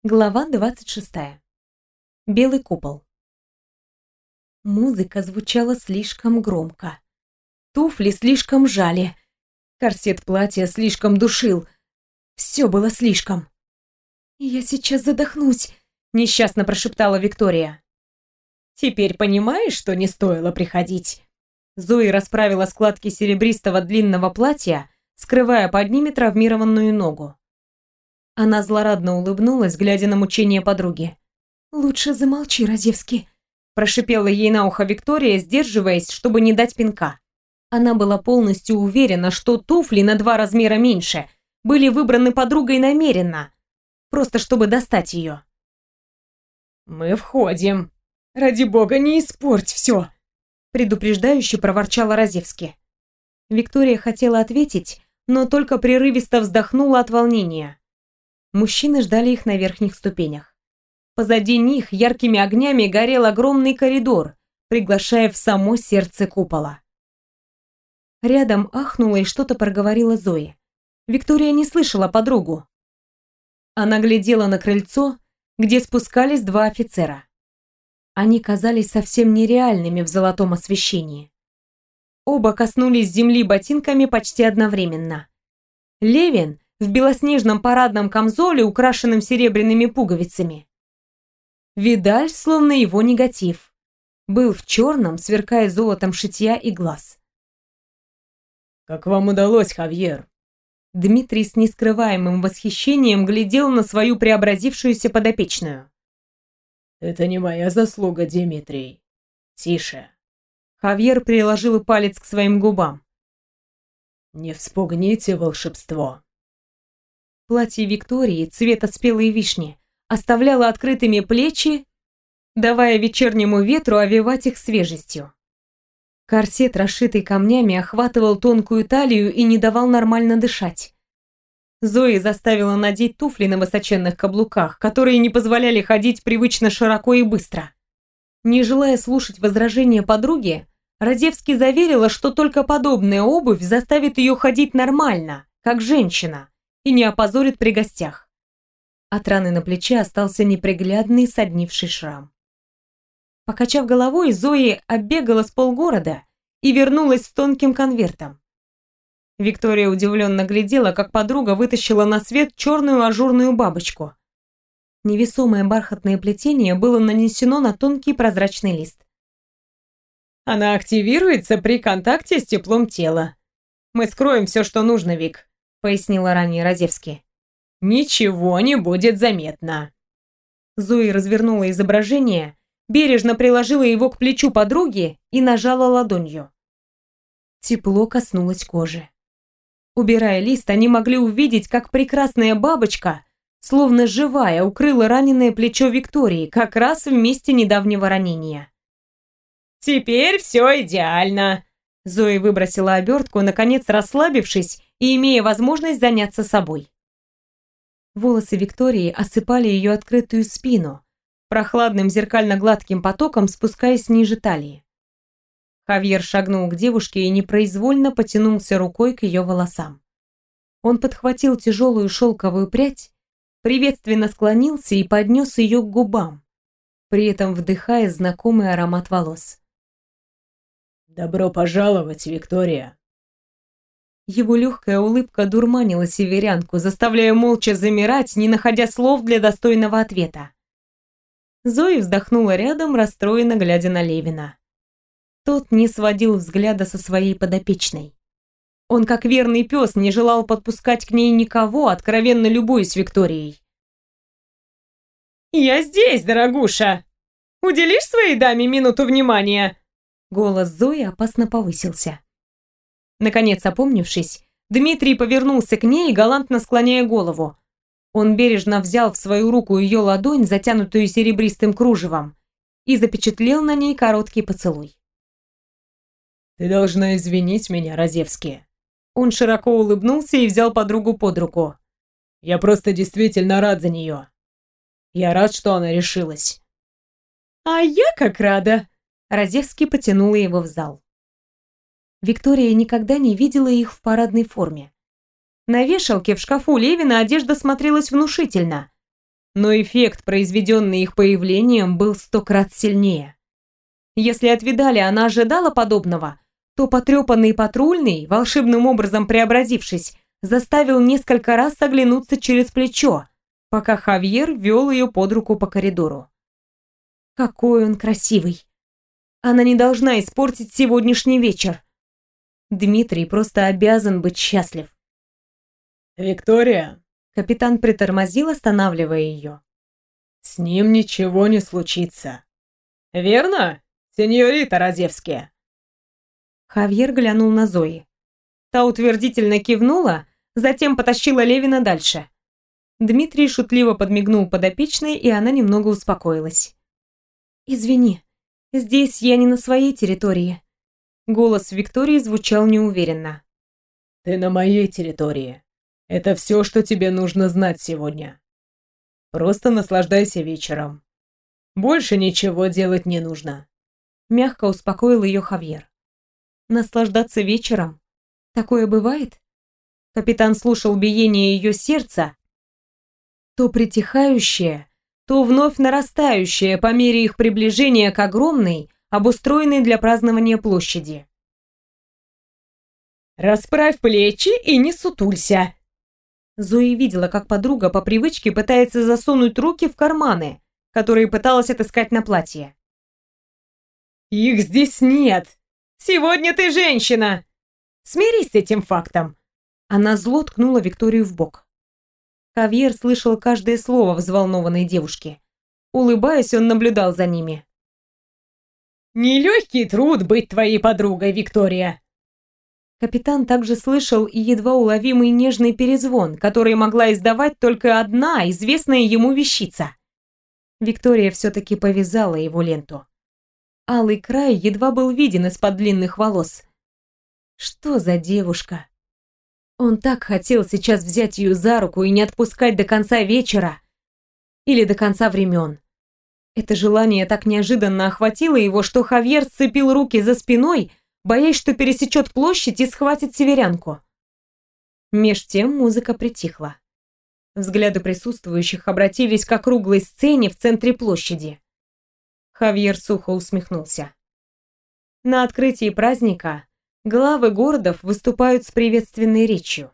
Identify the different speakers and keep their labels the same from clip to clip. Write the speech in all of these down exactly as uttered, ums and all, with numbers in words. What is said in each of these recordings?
Speaker 1: Глава двадцать шестая. Белый купол. Музыка звучала слишком громко. Туфли слишком жали. Корсет платья слишком душил. Все было слишком. «Я сейчас задохнусь», — несчастно прошептала Виктория. «Теперь понимаешь, что не стоило приходить?» Зои расправила складки серебристого длинного платья, скрывая под ними травмированную ногу. Она злорадно улыбнулась, глядя на мучения подруги. «Лучше замолчи, Разевский», – прошипела ей на ухо Виктория, сдерживаясь, чтобы не дать пинка. Она была полностью уверена, что туфли на два размера меньше были выбраны подругой намеренно, просто чтобы достать ее. «Мы входим. Ради бога, не испорть все», – предупреждающе проворчала Разевский. Виктория хотела ответить, но только прерывисто вздохнула от волнения. Мужчины ждали их на верхних ступенях. Позади них яркими огнями горел огромный коридор, приглашая в само сердце купола. Рядом ахнула и что-то проговорила Зои. Виктория не слышала подругу. Она глядела на крыльцо, где спускались два офицера. Они казались совсем нереальными в золотом освещении. Оба коснулись земли ботинками почти одновременно. Левин в белоснежном парадном камзоле, украшенном серебряными пуговицами. Видаль, словно его негатив, был в черном, сверкая золотом шитья и глаз.
Speaker 2: «Как вам удалось, Хавьер?»
Speaker 1: Дмитрий с нескрываемым восхищением глядел на свою преобразившуюся подопечную.
Speaker 2: «Это не моя заслуга, Дмитрий. Тише».
Speaker 1: Хавьер приложил палец к своим губам.
Speaker 2: «Не вспугните волшебство».
Speaker 1: Платье Виктории цвета спелой вишни оставляло открытыми плечи, давая вечернему ветру овевать их свежестью. Корсет, расшитый камнями, охватывал тонкую талию и не давал нормально дышать. Зои заставила надеть туфли на высоченных каблуках, которые не позволяли ходить привычно широко и быстро. Не желая слушать возражения подруги, Разевский заверила, что только подобная обувь заставит ее ходить нормально, как женщина, и не опозорит при гостях. От раны на плече остался неприглядный соднивший шрам. Покачав головой, Зои оббегала с полгорода и вернулась с тонким конвертом. Виктория удивленно глядела, как подруга вытащила на свет черную ажурную бабочку. Невесомое бархатное плетение было нанесено на тонкий прозрачный лист.
Speaker 2: «Она активируется при контакте с теплом тела. Мы скроем все, что нужно, Вик», — пояснила ранее Разевский. «Ничего не будет заметно».
Speaker 1: Зои развернула изображение, бережно приложила его к плечу подруги и нажала ладонью. Тепло коснулось кожи. Убирая лист, они могли увидеть, как прекрасная бабочка, словно живая, укрыла раненое плечо Виктории как раз в месте недавнего ранения.
Speaker 2: «Теперь все идеально», —
Speaker 1: Зои выбросила обертку, наконец расслабившись и имея возможность заняться собой. Волосы Виктории осыпали ее открытую спину, прохладным зеркально-гладким потоком спускаясь ниже талии. Хавьер шагнул к девушке и непроизвольно потянулся рукой к ее волосам. Он подхватил тяжелую шелковую прядь, приветственно склонился и поднес ее к губам, при этом вдыхая знакомый аромат волос.
Speaker 2: «Добро пожаловать, Виктория!»
Speaker 1: Его легкая улыбка дурманила северянку, заставляя молча замирать, не находя слов для достойного ответа. Зои вздохнула рядом, расстроенно глядя на Левина. Тот не сводил взгляда со своей подопечной. Он, как верный пес, не желал подпускать к ней никого, откровенно любуясь Викторией.
Speaker 2: «Я здесь, дорогуша! Уделишь своей даме минуту внимания?»
Speaker 1: Голос Зои опасно повысился. Наконец, опомнившись, Дмитрий повернулся к ней, галантно склоняя голову. Он бережно взял в свою руку ее ладонь, затянутую серебристым кружевом, и запечатлел на ней короткий поцелуй.
Speaker 2: «Ты должна извинить меня, Разевский».
Speaker 1: Он широко улыбнулся и взял подругу под руку.
Speaker 2: «Я просто действительно рад за нее. Я рад, что она решилась».
Speaker 1: «А я как рада!» Разевский потянула его в зал. Виктория никогда не видела их в парадной форме. На вешалке в шкафу Левина одежда смотрелась внушительно,
Speaker 2: но эффект, произведенный их появлением, был сто крат сильнее. Если от Видали она ожидала подобного, то потрепанный патрульный, волшебным образом преобразившись, заставил несколько раз оглянуться через плечо, пока Хавьер вел ее под руку по коридору. Какой он красивый! Она не должна испортить сегодняшний вечер. Дмитрий просто обязан быть счастлив.
Speaker 3: «Виктория!»
Speaker 2: Капитан притормозил, останавливая ее.
Speaker 3: «С ним ничего не случится. Верно, сеньорита Разевски?»
Speaker 2: Хавьер глянул на Зои. Та утвердительно кивнула, затем потащила Левина дальше. Дмитрий шутливо подмигнул подопечной, и она немного успокоилась. «Извини, здесь я не на своей территории». Голос Виктории звучал неуверенно.
Speaker 3: «Ты на моей территории. Это все, что тебе нужно знать сегодня. Просто наслаждайся вечером. Больше ничего делать не нужно».
Speaker 2: Мягко успокоил ее Хавьер. «Наслаждаться вечером? Такое бывает?» Капитан слушал биение ее сердца, то притихающее, то вновь нарастающее по мере их приближения к огромной, обустроенной для празднования площади.
Speaker 3: «Расправь плечи и не сутулься!»
Speaker 2: Зои видела, как подруга по привычке пытается засунуть руки в карманы, которые пыталась отыскать на платье.
Speaker 3: «Их здесь нет! Сегодня ты женщина! Смирись с этим фактом!»
Speaker 2: Она зло ткнула Викторию в бок. Хавьер слышал каждое слово взволнованной девушки. Улыбаясь, он наблюдал за ними.
Speaker 3: «Нелегкий труд быть твоей подругой, Виктория!»
Speaker 2: Капитан также слышал и едва уловимый нежный перезвон, который могла издавать только одна известная ему вещица. Виктория все-таки повязала его ленту. Алый край едва был виден из-под длинных волос. Что за девушка? Он так хотел сейчас взять ее за руку и не отпускать до конца вечера или до конца времен. Это желание так неожиданно охватило его, что Хавьер сцепил руки за спиной, боясь, что пересечет площадь и схватит северянку. Меж тем музыка притихла. Взгляды присутствующих обратились к округлой сцене в центре площади. Хавьер сухо усмехнулся. На открытии праздника главы городов выступают с приветственной речью.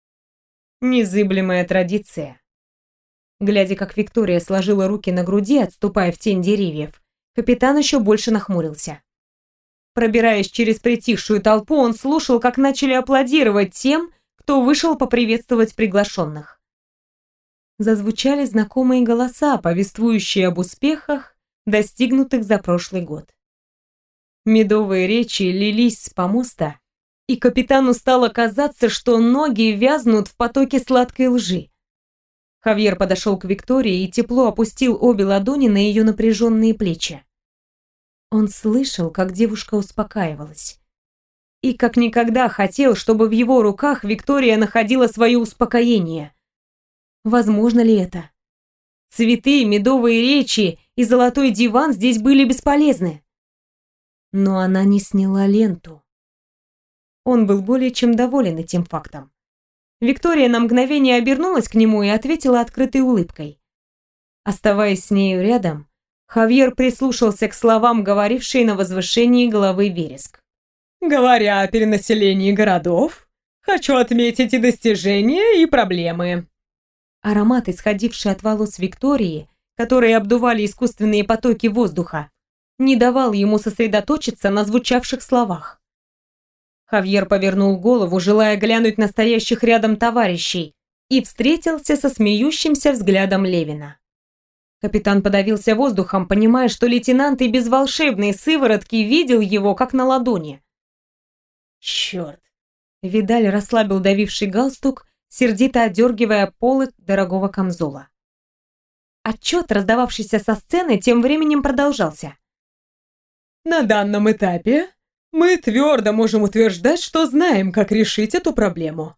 Speaker 2: Незыблемая традиция. Глядя, как Виктория сложила руки на груди, отступая в тень деревьев, капитан еще больше нахмурился. Пробираясь через притихшую толпу, он слушал, как начали аплодировать тем, кто вышел поприветствовать приглашенных. Зазвучали знакомые голоса, повествующие об успехах, достигнутых за прошлый год. Медовые речи лились с помоста, и капитану стало казаться, что ноги вязнут в потоке сладкой лжи. Хавьер подошел к Виктории и тепло опустил обе ладони на ее напряженные плечи. Он слышал, как девушка успокаивалась. И как никогда хотел, чтобы в его руках Виктория находила свое успокоение. Возможно ли это? Цветы, медовые речи и золотой диван здесь были бесполезны. Но она не сняла ленту. Он был более чем доволен этим фактом. Виктория на мгновение обернулась к нему и ответила открытой улыбкой. Оставаясь с нею рядом, Хавьер прислушался к словам, говорившей на возвышении головы Вереск.
Speaker 3: «Говоря о перенаселении городов, хочу отметить и достижения, и проблемы».
Speaker 2: Аромат, исходивший от волос Виктории, которые обдували искусственные потоки воздуха, не давал ему сосредоточиться на звучавших словах. Хавьер повернул голову, желая глянуть на стоящих рядом товарищей, и встретился со смеющимся взглядом Левина. Капитан подавился воздухом, понимая, что лейтенант и без волшебной сыворотки видел его как на ладони.
Speaker 3: «Черт!»
Speaker 2: Видаль расслабил давивший галстук, сердито одергивая полы дорогого камзола. Отчет, раздававшийся со сцены, тем временем продолжался.
Speaker 3: «На данном этапе мы твердо можем утверждать, что знаем, как решить эту проблему».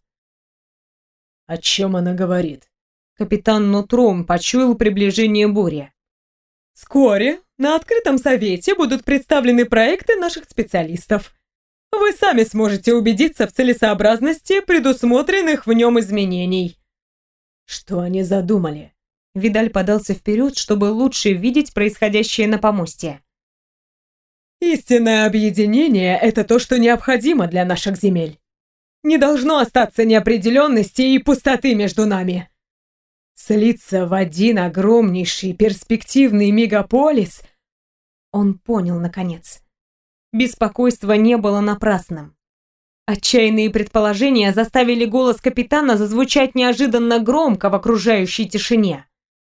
Speaker 3: «О чем она говорит?»
Speaker 2: Капитан нутром почуял приближение бури.
Speaker 3: «Вскоре на открытом совете будут представлены проекты наших специалистов. Вы сами сможете убедиться в целесообразности предусмотренных в нем изменений».
Speaker 2: Что они задумали? Видаль подался вперед, чтобы лучше видеть происходящее на помосте.
Speaker 3: Истинное объединение – это то, что необходимо для наших земель. Не должно остаться неопределенности и пустоты между нами. Слиться в один огромнейший перспективный мегаполис.
Speaker 2: Он понял, наконец. Беспокойство не было напрасным. Отчаянные предположения заставили голос капитана зазвучать неожиданно громко в окружающей тишине.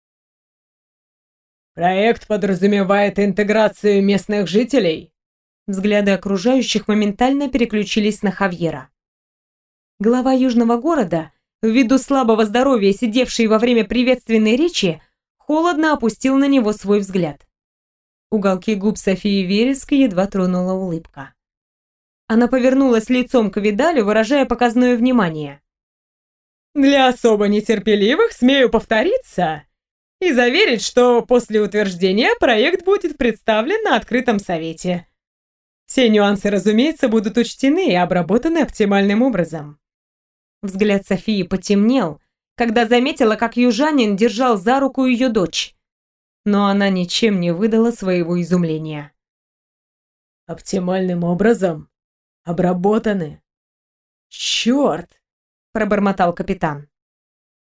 Speaker 3: Проект подразумевает интеграцию местных жителей.
Speaker 2: Взгляды окружающих моментально переключились на Хавьера. Глава южного города, ввиду слабого здоровья, сидевший во время приветственной речи, холодно опустил на него свой взгляд. Уголки губ Софии Вереск едва тронула улыбка. Она повернулась лицом к Видалю, выражая показное внимание.
Speaker 3: Для особо нетерпеливых смею повториться и заверить, что после утверждения проект будет представлен на открытом совете. Все нюансы, разумеется, будут учтены и обработаны оптимальным образом.
Speaker 2: Взгляд Софии потемнел, когда заметила, как южанин держал за руку ее дочь. Но она ничем не выдала своего изумления.
Speaker 3: Оптимальным образом? Обработаны? Черт!
Speaker 2: Пробормотал капитан.